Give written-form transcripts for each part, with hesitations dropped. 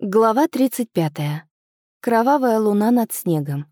Глава 35. Кровавая луна над снегом.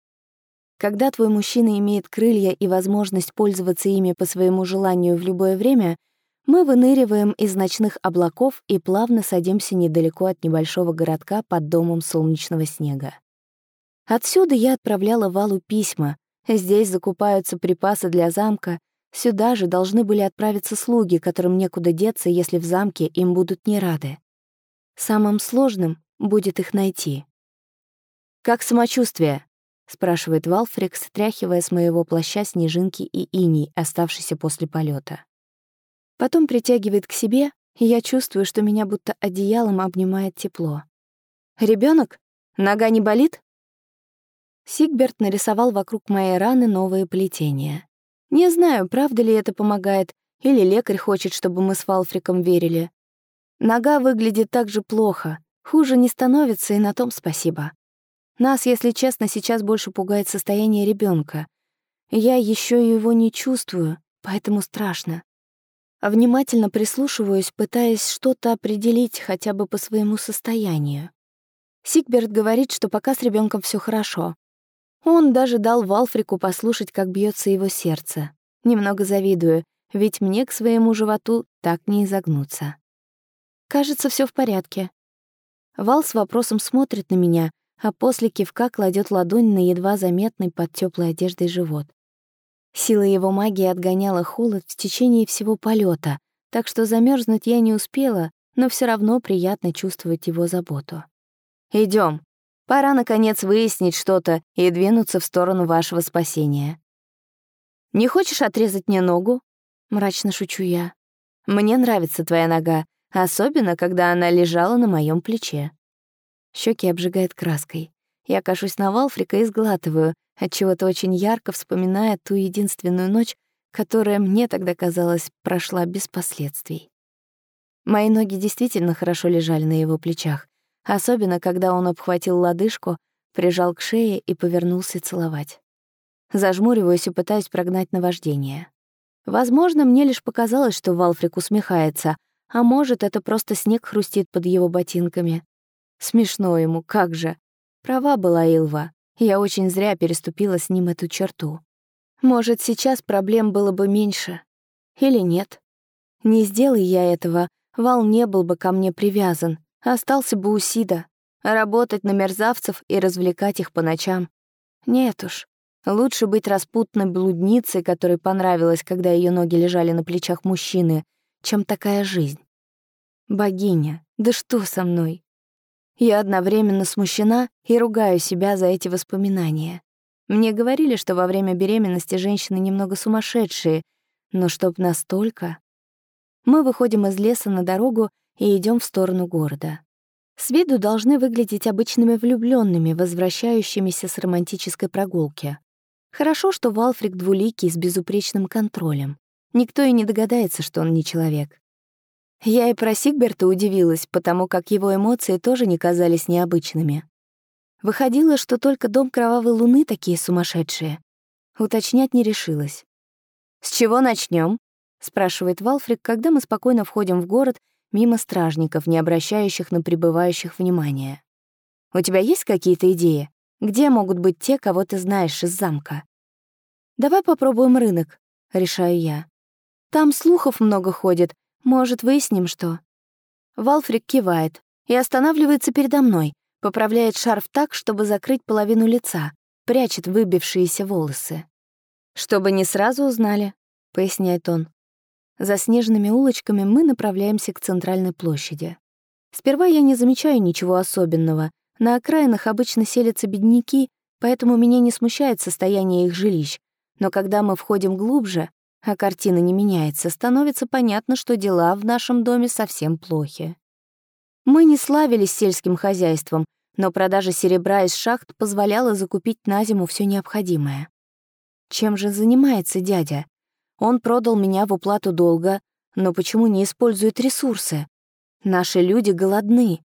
Когда твой мужчина имеет крылья и возможность пользоваться ими по своему желанию в любое время, мы выныриваем из ночных облаков и плавно садимся недалеко от небольшого городка под домом солнечного снега. Отсюда я отправляла Валу письма. Здесь закупаются припасы для замка. Сюда же должны были отправиться слуги, которым некуда деться, если в замке им будут не рады. Самым сложным будет их найти. «Как самочувствие?» — спрашивает Валфрик, стряхивая с моего плаща снежинки и иней, оставшиеся после полета. Потом притягивает к себе, и я чувствую, что меня будто одеялом обнимает тепло. «Ребёнок? Нога не болит?» Сигберт нарисовал вокруг моей раны новые плетения. Не знаю, правда ли это помогает, или лекарь хочет, чтобы мы с Валфриком верили. Нога выглядит так же плохо, хуже не становится, и на том спасибо. Нас, если честно, сейчас больше пугает состояние ребёнка. Я ещё его не чувствую, поэтому страшно. Внимательно прислушиваюсь, пытаясь что-то определить хотя бы по своему состоянию. Сигберт говорит, что пока с ребёнком всё хорошо. Он даже дал Валфрику послушать, как бьётся его сердце. Немного завидую, ведь мне к своему животу так не изогнуться. Кажется, всё в порядке. Вал с вопросом смотрит на меня, а после кивка кладет ладонь на едва заметный под теплой одеждой живот. Сила его магии отгоняла холод в течение всего полета, так что замерзнуть я не успела, но все равно приятно чувствовать его заботу. Идем. Пора, наконец, выяснить что-то и двинуться в сторону вашего спасения. «Не хочешь отрезать мне ногу?» — мрачно шучу я. «Мне нравится твоя нога, особенно, когда она лежала на моем плече». Щеки обжигает краской. Я кашусь на Валфрика и сглатываю, отчего-то очень ярко вспоминая ту единственную ночь, которая мне тогда, казалось, прошла без последствий. Мои ноги действительно хорошо лежали на его плечах, особенно когда он обхватил лодыжку, прижал к шее и повернулся целовать. Зажмуриваюсь и пытаюсь прогнать наваждение. Возможно, мне лишь показалось, что Валфрик усмехается, а может, это просто снег хрустит под его ботинками. Смешно ему, как же. Права была Илва. Я очень зря переступила с ним эту черту. Может, сейчас проблем было бы меньше. Или нет. Не сделай я этого, Вал не был бы ко мне привязан, остался бы у Сида. Работать на мерзавцев и развлекать их по ночам. Нет уж. Лучше быть распутной блудницей, которой понравилось, когда ее ноги лежали на плечах мужчины, чем такая жизнь. Богиня, да что со мной? Я одновременно смущена и ругаю себя за эти воспоминания. Мне говорили, что во время беременности женщины немного сумасшедшие, но чтоб настолько... Мы выходим из леса на дорогу и идем в сторону города. С виду должны выглядеть обычными влюбленными, возвращающимися с романтической прогулки. Хорошо, что Валфрик двуликий с безупречным контролем. Никто и не догадается, что он не человек. Я и про Сигберта удивилась, потому как его эмоции тоже не казались необычными. Выходило, что только дом Кровавой Луны такие сумасшедшие. Уточнять не решилась. «С чего начнем? Спрашивает Валфрик, когда мы спокойно входим в город мимо стражников, не обращающих на прибывающих внимания. «У тебя есть какие-то идеи? Где могут быть те, кого ты знаешь из замка?» «Давай попробуем рынок», — решаю я. «Там слухов много ходит. Может, выясним, что...» Валфрик кивает и останавливается передо мной, поправляет шарф так, чтобы закрыть половину лица, прячет выбившиеся волосы. «Чтобы не сразу узнали», — поясняет он. За снежными улочками мы направляемся к центральной площади. Сперва я не замечаю ничего особенного. На окраинах обычно селятся бедняки, поэтому меня не смущает состояние их жилищ. Но когда мы входим глубже, а картина не меняется, становится понятно, что дела в нашем доме совсем плохи. Мы не славились сельским хозяйством, но продажа серебра из шахт позволяла закупить на зиму все необходимое. Чем же занимается дядя? Он продал меня в уплату долга, но почему не использует ресурсы? Наши люди голодны.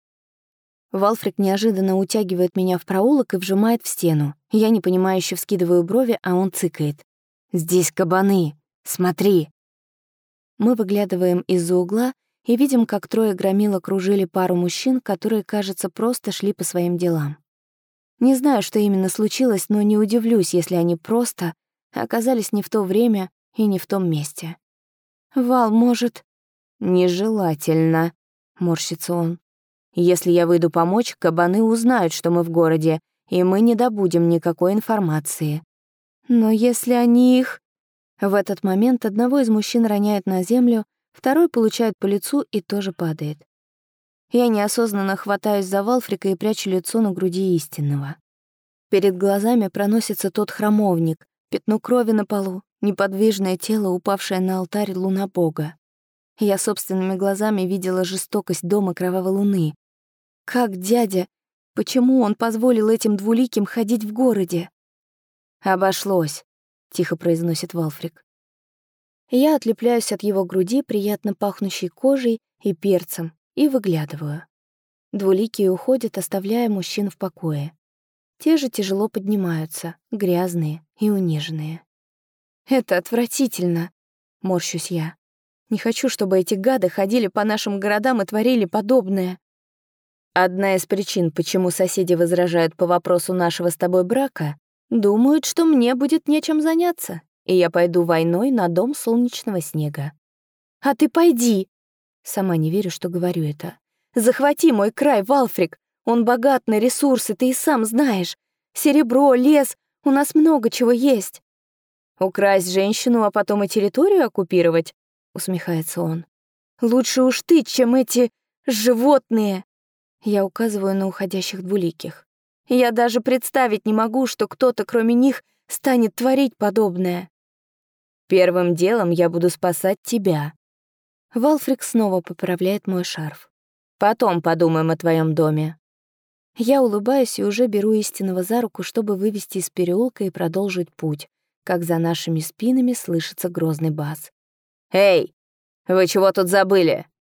Валфрик неожиданно утягивает меня в проулок и вжимает в стену. Я непонимающе вскидываю брови, а он цыкает. «Здесь кабаны! Смотри!» Мы выглядываем из-за угла и видим, как трое громил окружили пару мужчин, которые, кажется, просто шли по своим делам. Не знаю, что именно случилось, но не удивлюсь, если они просто оказались не в то время и не в том месте. «Вал, может...» «Нежелательно», — морщится он. «Если я выйду помочь, кабаны узнают, что мы в городе, и мы не добудем никакой информации». «Но если они их...» В этот момент одного из мужчин роняет на землю, второй получает по лицу и тоже падает. Я неосознанно хватаюсь за Валфрика и прячу лицо на груди истинного. Перед глазами проносится тот храмовник, пятно крови на полу, неподвижное тело, упавшее на алтарь луна бога. Я собственными глазами видела жестокость дома Кровавой Луны. Как дядя? Почему он позволил этим двуликим ходить в городе? «Обошлось», — тихо произносит Валфрик. Я отлепляюсь от его груди, приятно пахнущей кожей и перцем, и выглядываю. Двуликие уходят, оставляя мужчин в покое. Те же тяжело поднимаются, грязные и униженные. «Это отвратительно», — морщусь я. «Не хочу, чтобы эти гады ходили по нашим городам и творили подобное». Одна из причин, почему соседи возражают по вопросу нашего с тобой брака, думают, что мне будет нечем заняться, и я пойду войной на дом солнечного снега. «А ты пойди!» Сама не верю, что говорю это. «Захвати мой край, Валфрик! Он богат на ресурсы, ты и сам знаешь. Серебро, лес, у нас много чего есть». «Украсть женщину, а потом и территорию оккупировать?» — усмехается он. «Лучше уж ты, чем эти животные!» Я указываю на уходящих двуликих. «Я даже представить не могу, что кто-то, кроме них, станет творить подобное». «Первым делом я буду спасать тебя». Валфрик снова поправляет мой шарф. «Потом подумаем о твоем доме». Я улыбаюсь и уже беру истинного за руку, чтобы вывести из переулка и продолжить путь, как за нашими спинами слышится грозный бас. «Эй, вы чего тут забыли?